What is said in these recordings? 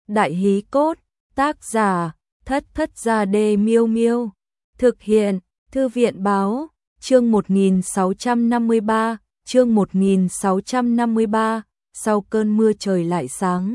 Đại hí cốt, tác giả, Thất Thất Gia Đê Miêu Miêu. Thực hiện, Thư viện báo, chương 1653, chương 1653, sau cơn mưa trời lại sáng.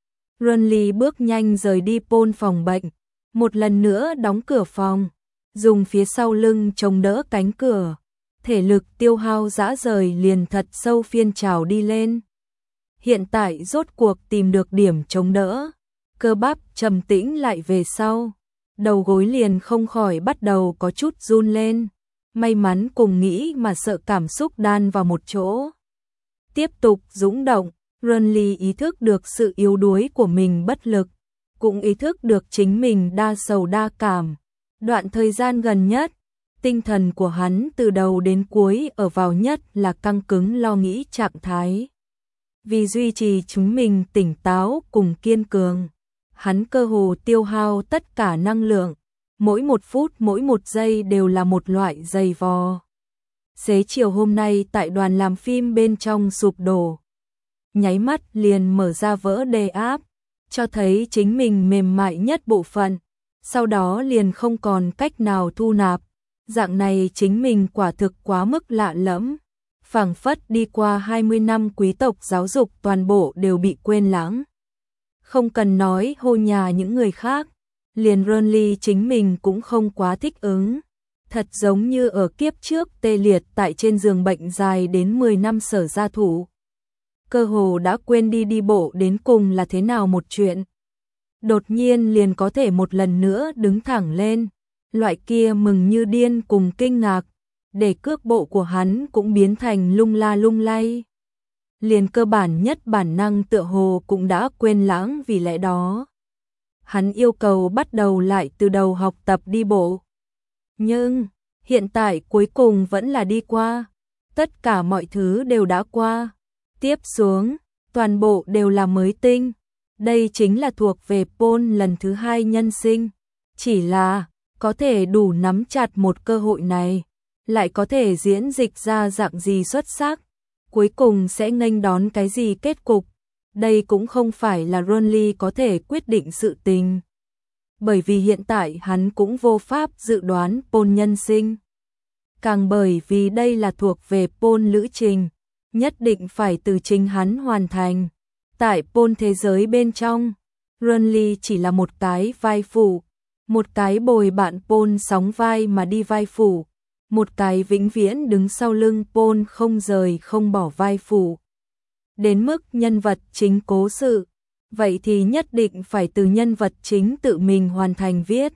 Runly bước nhanh rời đi Paul phòng bệnh, một lần nữa đóng cửa phòng, dùng phía sau lưng chống đỡ cánh cửa. Thể lực tiêu hao rã rời liền thật sâu phiên trào đi lên. Hiện tại rốt cuộc tìm được điểm chống đỡ, cơ bắp trầm tĩnh lại về sau, đầu gối liền không khỏi bắt đầu có chút run lên. May mắn cùng nghĩ mà sợ cảm xúc đan vào một chỗ. Tiếp tục dũng động, Runly ý thức được sự yếu đuối của mình bất lực, cũng ý thức được chính mình đa sầu đa cảm. Đoạn thời gian gần nhất, tinh thần của hắn từ đầu đến cuối ở vào nhất là căng cứng lo nghĩ trạng thái. Vì duy trì chúng mình tỉnh táo cùng kiên cường, hắn cơ hồ tiêu hao tất cả năng lượng, mỗi một phút mỗi một giây đều là một loại dày vò. Xế chiều hôm nay tại đoàn làm phim bên trong sụp đổ, nháy mắt liền mở ra vỡ đê áp, cho thấy chính mình mềm mại nhất bộ phận, sau đó liền không còn cách nào thu nạp. Dạng này chính mình quả thực quá mức lạ lẫm, phảng phất đi qua 20 năm quý tộc giáo dục toàn bộ đều bị quên lãng. Không cần nói hô nhà những người khác, liền Runly chính mình cũng không quá thích ứng. Thật giống như ở kiếp trước tê liệt tại trên giường bệnh dài đến 10 năm sở gia thủ. Cơ hồ đã quên đi bộ đến cùng là thế nào một chuyện. Đột nhiên liền có thể một lần nữa đứng thẳng lên. Loại kia mừng như điên cùng kinh ngạc, để cước bộ của hắn cũng biến thành lung la lung lay. Liền cơ bản nhất bản năng tựa hồ cũng đã quên lãng, vì lẽ đó hắn yêu cầu bắt đầu lại từ đầu học tập đi bộ. Nhưng hiện tại cuối cùng vẫn là đi qua, tất cả mọi thứ đều đã qua. Tiếp xuống, toàn bộ đều là mới tinh. Đây chính là thuộc về Paul lần thứ 2 nhân sinh. Chỉ là có thể đủ nắm chặt một cơ hội này, lại có thể diễn dịch ra dạng gì xuất sắc, cuối cùng sẽ nghênh đón cái gì kết cục. Đây cũng không phải là Runly có thể quyết định sự tình, bởi vì hiện tại hắn cũng vô pháp dự đoán Paul nhân sinh. Càng bởi vì đây là thuộc về Paul lữ trình, nhất định phải từ chính hắn hoàn thành. Tại Paul thế giới bên trong, Runly chỉ là một cái vai phụ, một cái bồi bạn Paul sóng vai mà đi vai phụ, một cái vĩnh viễn đứng sau lưng Paul không rời không bỏ vai phụ. Đến mức nhân vật chính cố sự, vậy thì nhất định phải từ nhân vật chính tự mình hoàn thành viết.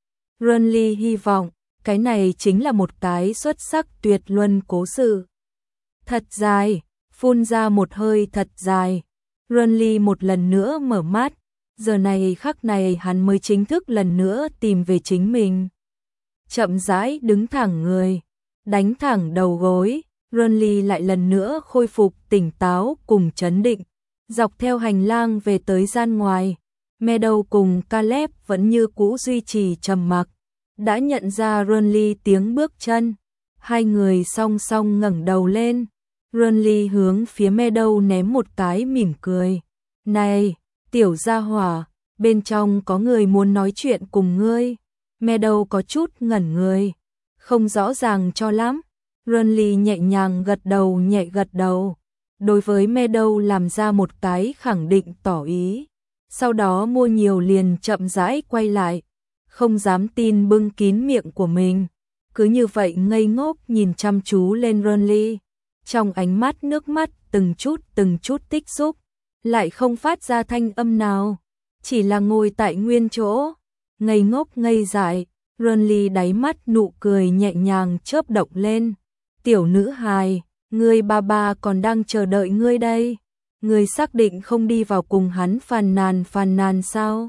Runly hy vọng, cái này chính là một cái xuất sắc tuyệt luân cố sự. Thật dài, phun ra một hơi thật dài, Runly một lần nữa mở mắt. Giờ này khắc này hắn mới chính thức lần nữa tìm về chính mình. Chậm rãi đứng thẳng người, đánh thẳng đầu gối, Runly lại lần nữa khôi phục tỉnh táo cùng trấn định. Dọc theo hành lang về tới gian ngoài, Meadow cùng Caleb vẫn như cũ duy trì trầm mặc. Đã nhận ra Runly tiếng bước chân, hai người song song ngẩng đầu lên. Runly hướng phía Meadow ném một cái mỉm cười. Này, tiểu gia hỏa, bên trong có người muốn nói chuyện cùng ngươi. Meadow có chút ngẩn người, không rõ ràng cho lắm. Runly nhẹ nhàng gật đầu nhẹ gật đầu, đối với Meadow làm ra một cái khẳng định tỏ ý. Sau đó mua nhiều liền chậm rãi quay lại, không dám tin bưng kín miệng của mình, cứ như vậy ngây ngốc nhìn chăm chú lên Runly. Trong ánh mắt nước mắt từng chút tích xúc, lại không phát ra thanh âm nào, chỉ là ngồi tại nguyên chỗ, ngây ngốc ngây dại. Runly đáy mắt nụ cười nhẹ nhàng chớp động lên. Tiểu nữ hài, ngươi ba còn đang chờ đợi ngươi đây. Ngươi xác định không đi vào cùng hắn phàn nàn sao?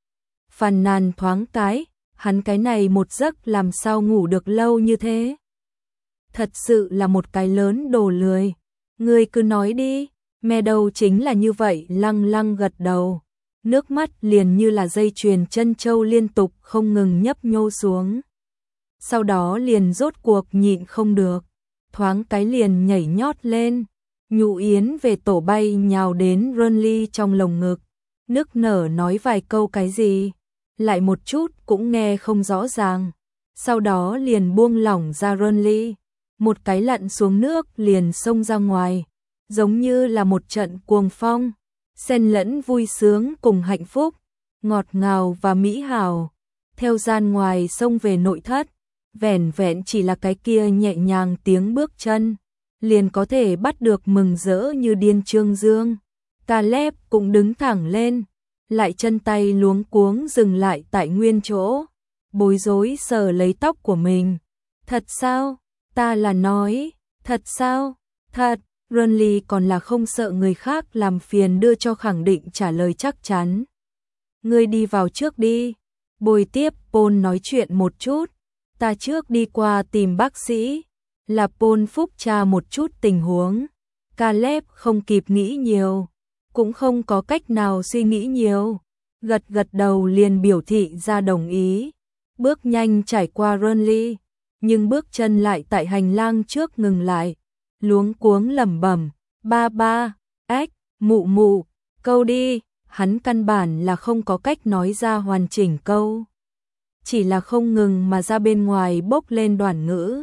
Phàn nàn thoáng cái, hắn cái này một giấc làm sao ngủ được lâu như thế? Thật sự là một cái lớn đồ lười. Ngươi cứ nói đi. Meadow chính là như vậy lăng lăng gật đầu. Nước mắt liền như là dây chuyền chân châu liên tục không ngừng nhấp nhô xuống. Sau đó liền rốt cuộc nhịn không được, thoáng cái liền nhảy nhót lên. Nhũ yến về tổ bay nhào đến Runly trong lồng ngực. nức nở nói vài câu cái gì, lại một chút cũng nghe không rõ ràng. Sau đó liền buông lỏng ra Ronly, một cái lặn xuống nước liền xông ra ngoài, giống như là một trận cuồng phong, xen lẫn vui sướng cùng hạnh phúc, ngọt ngào và mỹ hảo. Theo gian ngoài xông về nội thất, vẻn vẹn chỉ là cái kia nhẹ nhàng tiếng bước chân, liền có thể bắt được mừng rỡ như điên Trương Dương. Caleb cũng đứng thẳng lên, lại chân tay luống cuống dừng lại tại nguyên chỗ, bối rối sờ lấy tóc của mình. Thật sao? Ta là nói, thật sao? Thật. Ronly còn là không sợ người khác làm phiền đưa cho khẳng định trả lời chắc chắn. Ngươi đi vào trước đi. Bồi tiếp Paul nói chuyện một chút. Ta trước đi qua tìm bác sĩ. Là Paul phúc tra một chút tình huống. Caleb không kịp nghĩ nhiều, cũng không có cách nào suy nghĩ nhiều, gật gật đầu liền biểu thị ra đồng ý. Bước nhanh trải qua Ronly, nhưng bước chân lại tại hành lang trước ngừng lại, luống cuống lẩm bẩm, ba ba, ếch, mụ mụ, câu đi. Hắn căn bản là không có cách nói ra hoàn chỉnh câu, chỉ là không ngừng mà ra bên ngoài bốc lên đoạn ngữ.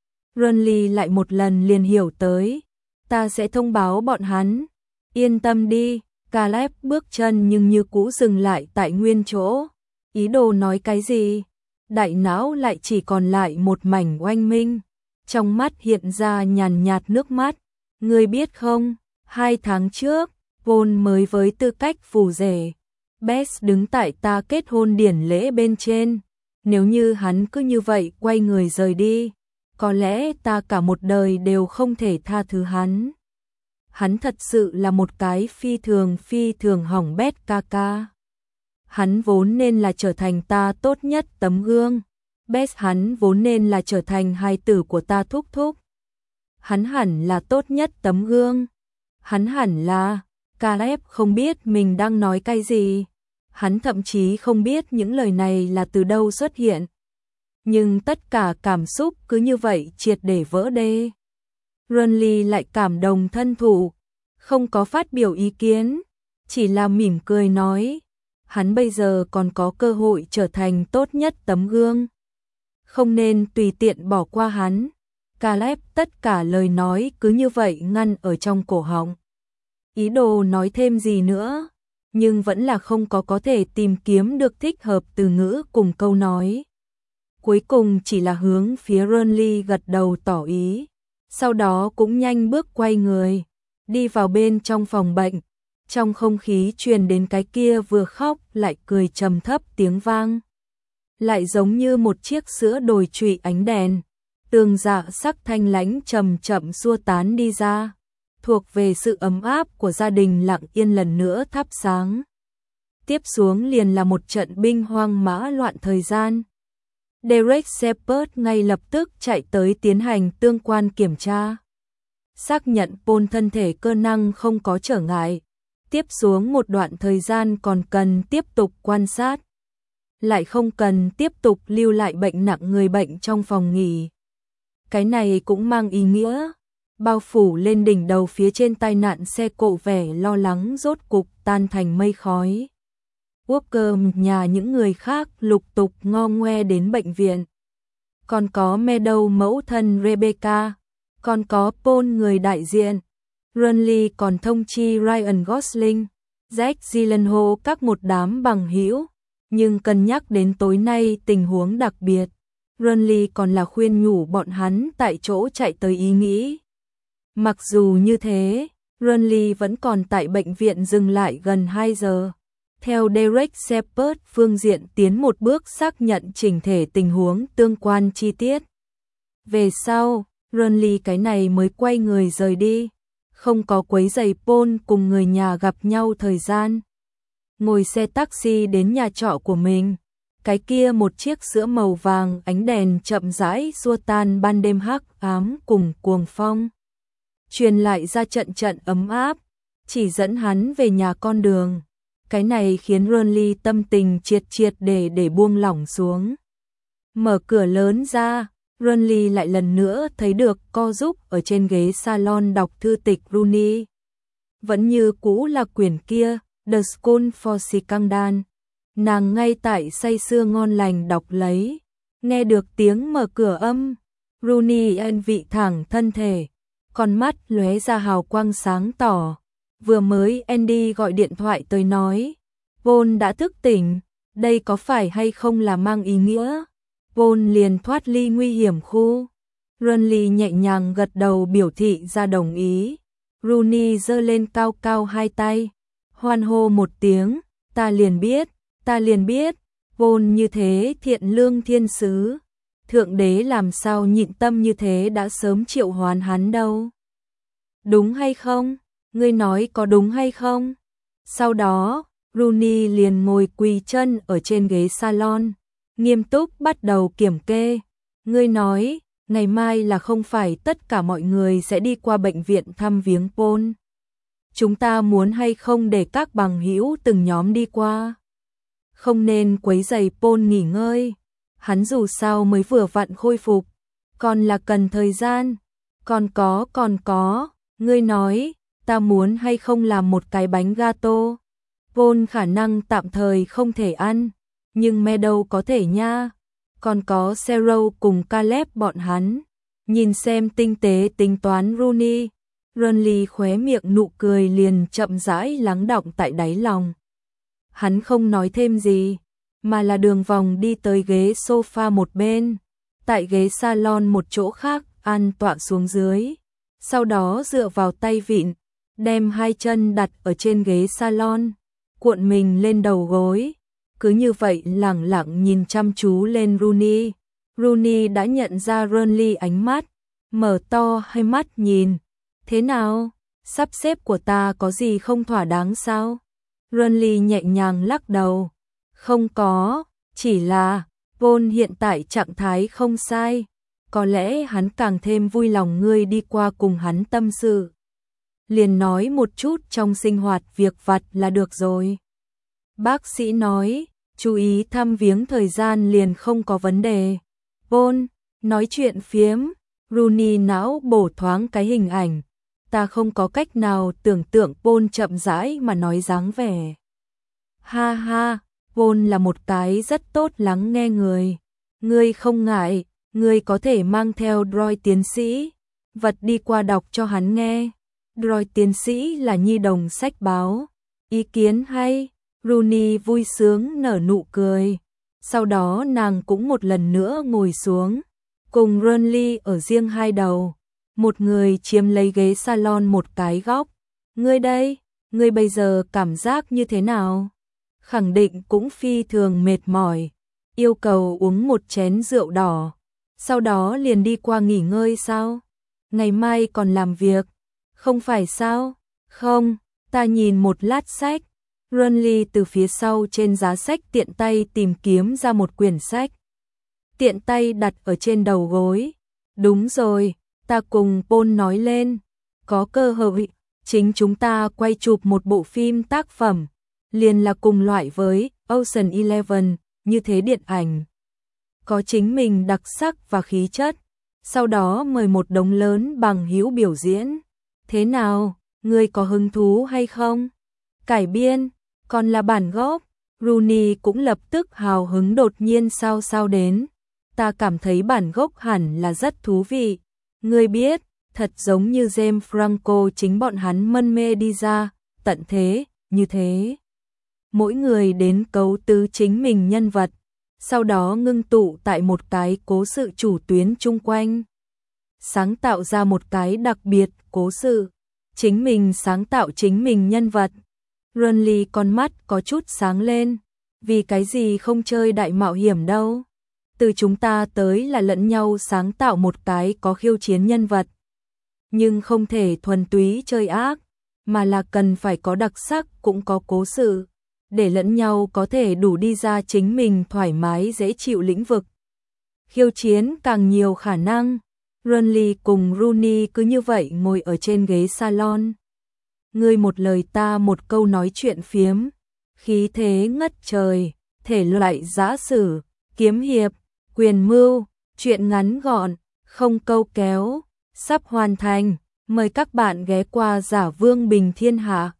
Ronly lại một lần liền hiểu tới, ta sẽ thông báo bọn hắn, yên tâm đi. Caleb bước chân nhưng như cũ dừng lại tại nguyên chỗ, ý đồ nói cái gì, đại não lại chỉ còn lại một mảnh oanh minh, trong mắt hiện ra nhàn nhạt nước mắt. Ngươi biết không, 2 tháng trước, Paul mới với tư cách phù rể, Bess đứng tại ta kết hôn điển lễ bên trên, nếu như hắn cứ như vậy quay người rời đi, có lẽ ta cả một đời đều không thể tha thứ hắn. Hắn thật sự là một cái phi thường hỏng bét ca ca. Hắn vốn nên là trở thành ta tốt nhất tấm gương. Bess hắn vốn nên là trở thành hài tử của ta thúc thúc. Hắn hẳn là tốt nhất tấm gương. Hắn hẳn là... Caleb không biết mình đang nói cái gì. Hắn thậm chí không biết những lời này là từ đâu xuất hiện. Nhưng tất cả cảm xúc cứ như vậy triệt để vỡ đê. Ronly lại cảm động thân thụ, không có phát biểu ý kiến, chỉ là mỉm cười nói, hắn bây giờ còn có cơ hội trở thành tốt nhất tấm gương, không nên tùy tiện bỏ qua hắn. Caleb tất cả lời nói cứ như vậy ngăn ở trong cổ họng, ý đồ nói thêm gì nữa, nhưng vẫn là không có thể tìm kiếm được thích hợp từ ngữ cùng câu nói. Cuối cùng chỉ là hướng phía Ronly gật đầu tỏ ý, sau đó cũng nhanh bước quay người, đi vào bên trong phòng bệnh. Trong không khí truyền đến cái kia vừa khóc lại cười trầm thấp tiếng vang, lại giống như một chiếc sữa đồi trụy ánh đèn, tường dạ sắc thanh lãnh chậm chậm xua tán đi ra, thuộc về sự ấm áp của gia đình lặng yên lần nữa thắp sáng. Tiếp xuống liền là một trận binh hoang mã loạn thời gian. Derek Shepard ngay lập tức chạy tới tiến hành tương quan kiểm tra, xác nhận Paul thân thể cơ năng không có trở ngại. Tiếp xuống một đoạn thời gian còn cần tiếp tục quan sát, lại không cần tiếp tục lưu lại bệnh nặng người bệnh trong phòng nghỉ. Cái này cũng mang ý nghĩa, bao phủ lên đỉnh đầu phía trên tai nạn xe cộ vẻ lo lắng rốt cục tan thành mây khói. Walker nhà những người khác lục tục ngo ngoe đến bệnh viện. Còn có Meadow mẫu thân Rebecca, còn có Paul người đại diện. Ronly còn thông chi Ryan Gosling, Jake Gyllenhaal các một đám bằng hữu, nhưng cân nhắc đến tối nay tình huống đặc biệt, Ronly còn là khuyên nhủ bọn hắn tại chỗ chạy tới ý nghĩ. Mặc dù như thế, Ronly vẫn còn tại bệnh viện dừng lại gần 2 giờ. Theo Derek Shepard phương diện tiến một bước xác nhận chỉnh thể tình huống tương quan chi tiết. Về sau, Ronly cái này mới quay người rời đi, không có quấy rầy Paul cùng người nhà gặp nhau thời gian. Ngồi xe taxi đến nhà trọ của mình, cái kia một chiếc sữa màu vàng ánh đèn chậm rãi xua tan ban đêm hắc ám cùng cuồng phong, truyền lại ra trận trận ấm áp, chỉ dẫn hắn về nhà con đường. Cái này khiến Ronly tâm tình triệt để buông lỏng xuống. Mở cửa lớn ra, Ronly lại lần nữa thấy được co giúp ở trên ghế salon đọc thư tịch Rooney. Vẫn như cũ là quyển kia, The School for Scandal. Nàng ngay tại say sưa ngon lành đọc lấy, nghe được tiếng mở cửa âm, Rooney an vị thẳng thân thể, con mắt lóe ra hào quang sáng tỏ. Vừa mới Andy gọi điện thoại tới nói, Paul đã thức tỉnh, đây có phải hay không là mang ý nghĩa Paul liền thoát ly nguy hiểm khu. Rooney nhẹ nhàng gật đầu biểu thị ra đồng ý. Rooney giơ lên cao cao hai tay, hoan hô một tiếng, ta liền biết, Paul như thế thiện lương thiên sứ, Thượng Đế làm sao nhịn tâm như thế đã sớm triệu hoán hắn đâu. Đúng hay không? Ngươi nói có đúng hay không? Sau đó, Rooney liền ngồi quỳ chân ở trên ghế salon, nghiêm túc bắt đầu kiểm kê. Ngươi nói, ngày mai là không phải tất cả mọi người sẽ đi qua bệnh viện thăm viếng Paul. Chúng ta muốn hay không để các bằng hữu từng nhóm đi qua? Không nên quấy rầy Paul nghỉ ngơi. Hắn dù sao mới vừa vặn khôi phục, còn là cần thời gian. Còn có, ngươi nói, ta muốn hay không làm một cái bánh gato. Paul khả năng tạm thời không thể ăn, nhưng Meadow có thể nha. Còn có Sarah cùng Caleb bọn hắn. Nhìn xem tinh tế tính toán Rooney. Rooney khóe miệng nụ cười liền chậm rãi lắng đọng tại đáy lòng. Hắn không nói thêm gì, mà là đường vòng đi tới ghế sofa một bên, tại ghế salon một chỗ khác an tọa xuống dưới, sau đó dựa vào tay vịn, đem hai chân đặt ở trên ghế salon, cuộn mình lên đầu gối, cứ như vậy lẳng lặng nhìn chăm chú lên Rooney. Rooney đã nhận ra Rooney ánh mắt, mở to hai mắt nhìn, thế nào, sắp xếp của ta có gì không thỏa đáng sao? Rooney nhẹ nhàng lắc đầu, không có, chỉ là Paul hiện tại trạng thái không sai, có lẽ hắn càng thêm vui lòng ngươi đi qua cùng hắn tâm sự. Liền nói một chút trong sinh hoạt việc vặt là được rồi. Bác sĩ nói, chú ý thăm viếng thời gian liền không có vấn đề. Paul, nói chuyện phiếm, Rooney não bổ thoáng cái hình ảnh. Ta không có cách nào tưởng tượng Paul chậm rãi mà nói dáng vẻ. Ha ha, Paul là một cái rất tốt lắng nghe người. Ngươi không ngại, ngươi có thể mang theo Roy tiến sĩ, vật đi qua đọc cho hắn nghe. Roy tiến sĩ là nhi đồng sách báo. Ý kiến hay, Rooney vui sướng nở nụ cười. Sau đó nàng cũng một lần nữa ngồi xuống, cùng Rooney ở riêng hai đầu. Một người chiếm lấy ghế salon một cái góc. Ngươi đây, ngươi bây giờ cảm giác như thế nào? Khẳng định cũng phi thường mệt mỏi. Yêu cầu uống một chén rượu đỏ. Sau đó liền đi qua nghỉ ngơi sao? Ngày mai còn làm việc. Không phải sao? Không, ta nhìn một lát sách. Rooney từ phía sau trên giá sách tiện tay tìm kiếm ra một quyển sách. Tiện tay đặt ở trên đầu gối. Đúng rồi. Ta cùng Paul nói lên, có cơ hội, chính chúng ta quay chụp một bộ phim tác phẩm, liền là cùng loại với Ocean Eleven, như thế điện ảnh. Có chính mình đặc sắc và khí chất, sau đó mời một đống lớn bằng hữu biểu diễn. Thế nào, ngươi có hứng thú hay không? Cải biên, còn là bản gốc, Rooney cũng lập tức hào hứng đột nhiên sao đến. Ta cảm thấy bản gốc hẳn là rất thú vị. Ngươi biết, thật giống như James Franco chính bọn hắn mân mê đi ra, tận thế, như thế. Mỗi người đến cấu tứ chính mình nhân vật, sau đó ngưng tụ tại một cái cố sự chủ tuyến chung quanh. Sáng tạo ra một cái đặc biệt cố sự, chính mình sáng tạo chính mình nhân vật. Rooney con mắt có chút sáng lên, vì cái gì không chơi đại mạo hiểm đâu. Từ chúng ta tới là lẫn nhau sáng tạo một cái có khiêu chiến nhân vật. Nhưng không thể thuần túy chơi ác, mà là cần phải có đặc sắc cũng có cố sự, để lẫn nhau có thể đủ đi ra chính mình thoải mái dễ chịu lĩnh vực. Khiêu chiến càng nhiều khả năng. Rooney cùng Rooney cứ như vậy ngồi ở trên ghế salon. Ngươi một lời ta một câu nói chuyện phiếm, khí thế ngất trời, thể loại giã sử, kiếm hiệp, quyền mưu, chuyện ngắn gọn, không câu kéo, sắp hoàn thành. Mời các bạn ghé qua Giả Vương Bình Thiên Hạ.